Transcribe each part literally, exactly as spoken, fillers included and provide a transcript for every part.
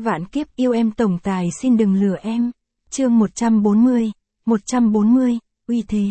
Vạn kiếp yêu em tổng tài xin đừng lừa em. Chương một trăm bốn mươi, một trăm bốn mươi, uy thế.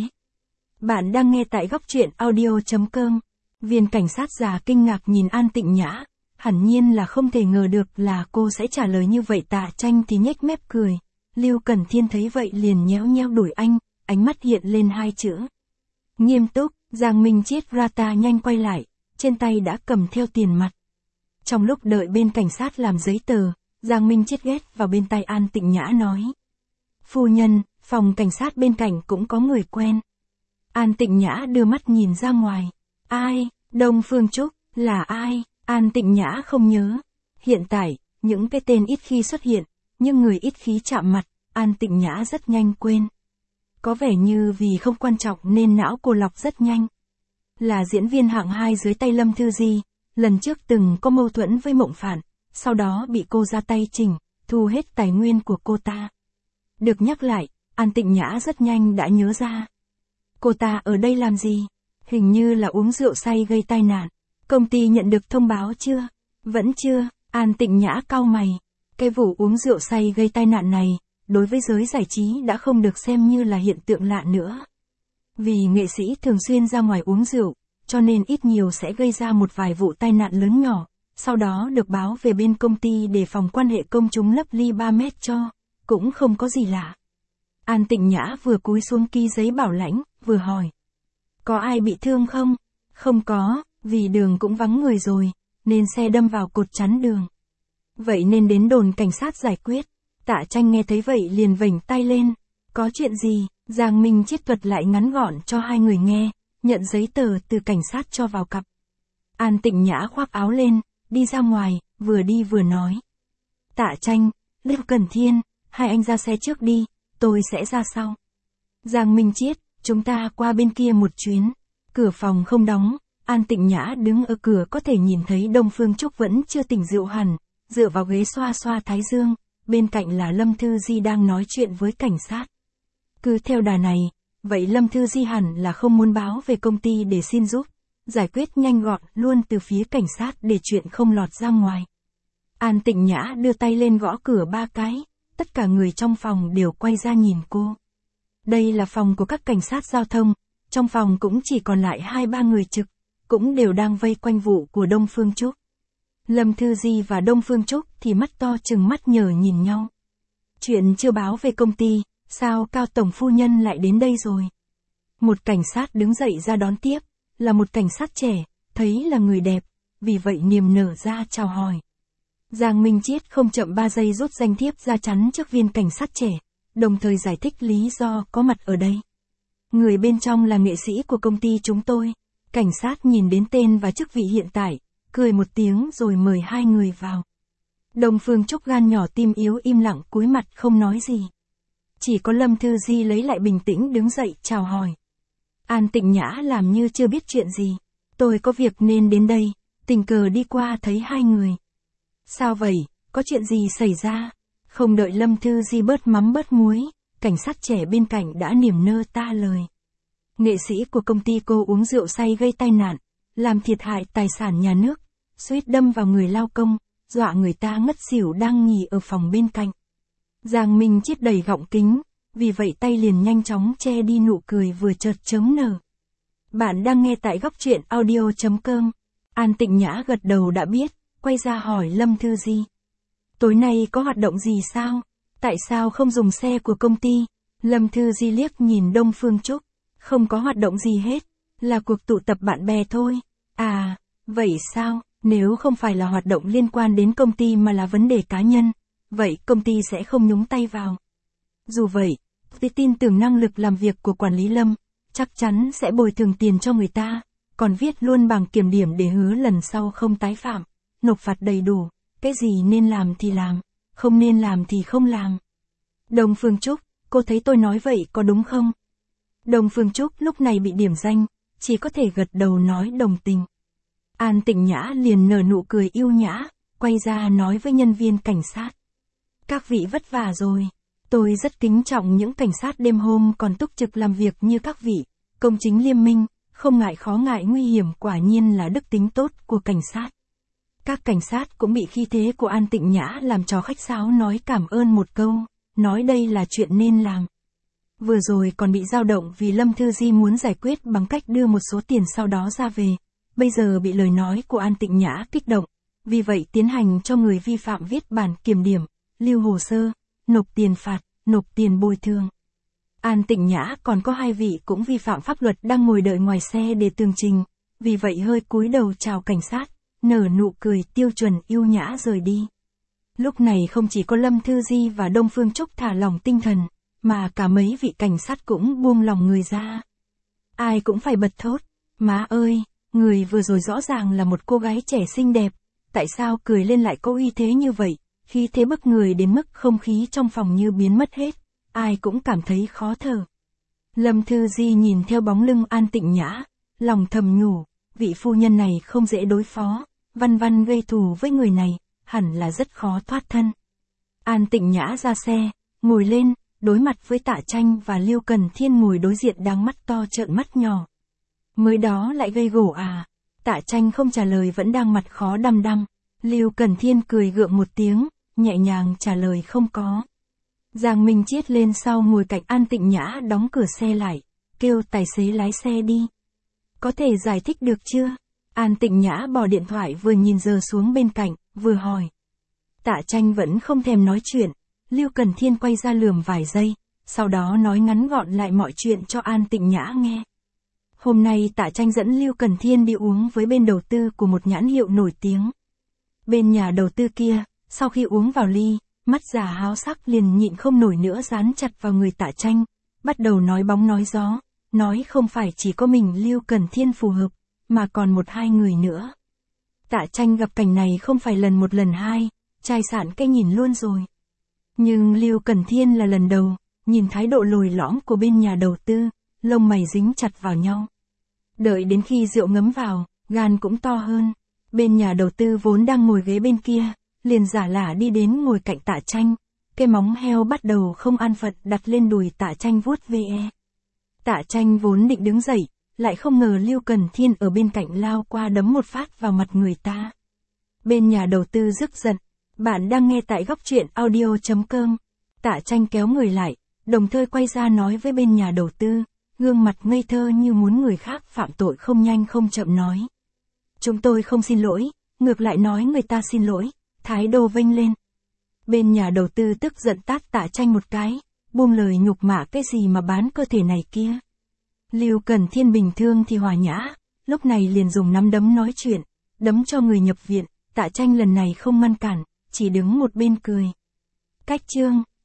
Bạn đang nghe tại góc truyện audio.com. Viên cảnh sát già kinh ngạc nhìn An Tịnh Nhã, hẳn nhiên là không thể ngờ được là cô sẽ trả lời như vậy. Tạ Tranh thì nhếch mép cười. Lưu Cẩn Thiên thấy vậy liền nhéo nhéo đuổi anh, ánh mắt hiện lên hai chữ. Nghiêm túc. Giang Minh Chiết Rata nhanh quay lại, trên tay đã cầm theo tiền mặt. Trong lúc đợi bên cảnh sát làm giấy tờ, Giang Minh Chiết ghét vào bên tai An Tịnh Nhã nói. Phu nhân, phòng cảnh sát bên cạnh cũng có người quen. An Tịnh Nhã đưa mắt nhìn ra ngoài. Ai? Đông Phương Trúc, là ai? An Tịnh Nhã không nhớ. Hiện tại, những cái tên ít khi xuất hiện, nhưng người ít khi chạm mặt, An Tịnh Nhã rất nhanh quên. Có vẻ như vì không quan trọng nên não cô lọc rất nhanh. Là diễn viên hạng hai dưới tay Lâm Thư Di, lần trước từng có mâu thuẫn với Mộng Phản, sau đó bị cô ra tay chỉnh, thu hết tài nguyên của cô ta. Được nhắc lại, An Tịnh Nhã rất nhanh đã nhớ ra. Cô ta ở đây làm gì? Hình như là uống rượu say gây tai nạn. Công ty nhận được thông báo chưa? Vẫn chưa. An Tịnh Nhã cau mày. Cái vụ uống rượu say gây tai nạn này, đối với giới giải trí đã không được xem như là hiện tượng lạ nữa. Vì nghệ sĩ thường xuyên ra ngoài uống rượu, cho nên ít nhiều sẽ gây ra một vài vụ tai nạn lớn nhỏ, sau đó được báo về bên công ty để phòng quan hệ công chúng lấp ly ba mét cho, cũng không có gì lạ. An Tịnh Nhã vừa cúi xuống ký giấy bảo lãnh, vừa hỏi. Có ai bị thương không? Không có, vì đường cũng vắng người rồi, nên xe đâm vào cột chắn đường. Vậy nên đến đồn cảnh sát giải quyết. Tạ Tranh nghe thấy vậy liền vểnh tay lên. Có chuyện gì? Giang Minh Chiết thuật lại ngắn gọn cho hai người nghe, nhận giấy tờ từ cảnh sát cho vào cặp. An Tịnh Nhã khoác áo lên, đi ra ngoài, vừa đi vừa nói. Tạ Tranh, Lưu Cẩn Thiên, hai anh ra xe trước đi, tôi sẽ ra sau. Giang Minh Chiết, chúng ta qua bên kia một chuyến. Cửa phòng không đóng, An Tịnh Nhã đứng ở cửa có thể nhìn thấy Đông Phương Trúc vẫn chưa tỉnh rượu hẳn, dựa vào ghế xoa xoa thái dương, bên cạnh là Lâm Thư Di đang nói chuyện với cảnh sát. Cứ theo đà này, vậy Lâm Thư Di hẳn là không muốn báo về công ty để xin giúp, giải quyết nhanh gọn luôn từ phía cảnh sát để chuyện không lọt ra ngoài. An Tịnh Nhã đưa tay lên gõ cửa ba cái, tất cả người trong phòng đều quay ra nhìn cô. Đây là phòng của các cảnh sát giao thông, trong phòng cũng chỉ còn lại hai ba người trực, cũng đều đang vây quanh vụ của Đông Phương Trúc. Lâm Thư Di và Đông Phương Trúc thì mắt to chừng mắt nhờ nhìn nhau. Chuyện chưa báo về công ty, sao Cao Tổng Phu Nhân lại đến đây rồi? Một cảnh sát đứng dậy ra đón tiếp, là một cảnh sát trẻ, thấy là người đẹp, vì vậy niềm nở ra chào hỏi. Giang Minh Chiết không chậm ba giây rút danh thiếp ra chắn trước viên cảnh sát trẻ, đồng thời giải thích lý do có mặt ở đây. Người bên trong là nghệ sĩ của công ty chúng tôi. Cảnh sát nhìn đến tên và chức vị hiện tại, cười một tiếng rồi mời hai người vào. Đông Phương Trúc gan nhỏ tim yếu im lặng cúi mặt không nói gì. Chỉ có Lâm Thư Di lấy lại bình tĩnh đứng dậy chào hỏi. An Tịnh Nhã làm như chưa biết chuyện gì. Tôi có việc nên đến đây, tình cờ đi qua thấy hai người. Sao vậy, có chuyện gì xảy ra? Không đợi Lâm Thư Di bớt mắm bớt muối, cảnh sát trẻ bên cạnh đã niềm nơ ta lời. Nghệ sĩ của công ty cô uống rượu say gây tai nạn, làm thiệt hại tài sản nhà nước, suýt đâm vào người lao công, dọa người ta ngất xỉu đang nghỉ ở phòng bên cạnh. Giang Minh Chiết đầy gọng kính, vì vậy tay liền nhanh chóng che đi nụ cười vừa chợt chớm nở. Bạn đang nghe tại góc truyện audio.com. An Tịnh Nhã gật đầu đã biết, quay ra hỏi Lâm Thư Di. Tối nay có hoạt động gì sao? Tại sao không dùng xe của công ty? Lâm Thư Di liếc nhìn Đông Phương Trúc. Không có hoạt động gì hết, là cuộc tụ tập bạn bè thôi. À, vậy sao? Nếu không phải là hoạt động liên quan đến công ty mà là vấn đề cá nhân, vậy công ty sẽ không nhúng tay vào. Dù vậy, tôi tin tưởng năng lực làm việc của quản lý Lâm, chắc chắn sẽ bồi thường tiền cho người ta, còn viết luôn bằng kiểm điểm để hứa lần sau không tái phạm, nộp phạt đầy đủ, cái gì nên làm thì làm, không nên làm thì không làm. Đông Phương Trúc, cô thấy tôi nói vậy có đúng không? Đông Phương Trúc lúc này bị điểm danh, chỉ có thể gật đầu nói đồng tình. An Tịnh Nhã liền nở nụ cười yêu nhã, quay ra nói với nhân viên cảnh sát. Các vị vất vả rồi, tôi rất kính trọng những cảnh sát đêm hôm còn túc trực làm việc như các vị, công chính liêm minh, không ngại khó ngại nguy hiểm quả nhiên là đức tính tốt của cảnh sát. Các cảnh sát cũng bị khí thế của An Tịnh Nhã làm cho khách sáo nói cảm ơn một câu, nói đây là chuyện nên làm. Vừa rồi còn bị dao động vì Lâm Thư Di muốn giải quyết bằng cách đưa một số tiền sau đó ra về, bây giờ bị lời nói của An Tịnh Nhã kích động, vì vậy tiến hành cho người vi phạm viết bản kiểm điểm, lưu hồ sơ, nộp tiền phạt, nộp tiền bồi thường. An Tịnh Nhã còn có hai vị cũng vi phạm pháp luật đang ngồi đợi ngoài xe để tường trình, vì vậy hơi cúi đầu chào cảnh sát, nở nụ cười tiêu chuẩn yêu nhã rời đi. Lúc này không chỉ có Lâm Thư Di và Đông Phương Trúc thả lỏng tinh thần, mà cả mấy vị cảnh sát cũng buông lòng người ra. Ai cũng phải bật thốt, má ơi, người vừa rồi rõ ràng là một cô gái trẻ xinh đẹp, tại sao cười lên lại có uy thế như vậy, khí thế bức người đến mức không khí trong phòng như biến mất hết, ai cũng cảm thấy khó thở. Lâm Thư Di nhìn theo bóng lưng An Tịnh Nhã, lòng thầm nhủ, vị phu nhân này không dễ đối phó, văn văn gây thù với người này, hẳn là rất khó thoát thân. An Tịnh Nhã ra xe, ngồi lên, đối mặt với Tạ Tranh và Lưu Cần Thiên ngồi đối diện đang mắt to trợn mắt nhỏ. Mới đó lại gây gổ à? Tạ Tranh không trả lời vẫn đang mặt khó đăm đăm. Lưu Cần Thiên cười gượng một tiếng, nhẹ nhàng trả lời không có. Giang Minh Chiết lên sau ngồi cạnh An Tịnh Nhã đóng cửa xe lại, kêu tài xế lái xe đi. Có thể giải thích được chưa? An Tịnh Nhã bỏ điện thoại vừa nhìn giờ xuống bên cạnh, vừa hỏi. Tạ Tranh vẫn không thèm nói chuyện, Lưu Cần Thiên quay ra lườm vài giây, sau đó nói ngắn gọn lại mọi chuyện cho An Tịnh Nhã nghe. Hôm nay Tạ Tranh dẫn Lưu Cần Thiên đi uống với bên đầu tư của một nhãn hiệu nổi tiếng. Bên nhà đầu tư kia, sau khi uống vào ly, mắt già háo sắc liền nhịn không nổi nữa dán chặt vào người Tạ Tranh, bắt đầu nói bóng nói gió, nói không phải chỉ có mình Lưu Cần Thiên phù hợp, mà còn một hai người nữa. Tạ Tranh gặp cảnh này không phải lần một lần hai, chai sạn cái nhìn luôn rồi. Nhưng Lưu Cần Thiên là lần đầu, nhìn thái độ lồi lõm của bên nhà đầu tư, lông mày dính chặt vào nhau. Đợi đến khi rượu ngấm vào, gan cũng to hơn. Bên nhà đầu tư vốn đang ngồi ghế bên kia, liền giả lả đi đến ngồi cạnh Tạ Tranh. Cái móng heo bắt đầu không an phận đặt lên đùi Tạ Tranh vuốt ve. Tạ Tranh vốn định đứng dậy, lại không ngờ Lưu Cần Thiên ở bên cạnh lao qua đấm một phát vào mặt người ta. Bên nhà đầu tư rức giận. Bạn đang nghe tại góc truyện audio chấm com. Tạ Tranh kéo người lại, đồng thời quay ra nói với bên nhà đầu tư, gương mặt ngây thơ như muốn người khác phạm tội không nhanh không chậm nói. Chúng tôi không xin lỗi, ngược lại nói người ta xin lỗi, thái độ vênh lên. Bên nhà đầu tư tức giận tát Tạ Tranh một cái, buông lời nhục mạ cái gì mà bán cơ thể này kia. Lưu Cần Thiên bình thường thì hòa nhã, lúc này liền dùng nắm đấm nói chuyện, đấm cho người nhập viện. Tạ Tranh lần này không ngăn cản, chỉ đứng một bên cười. Cách chương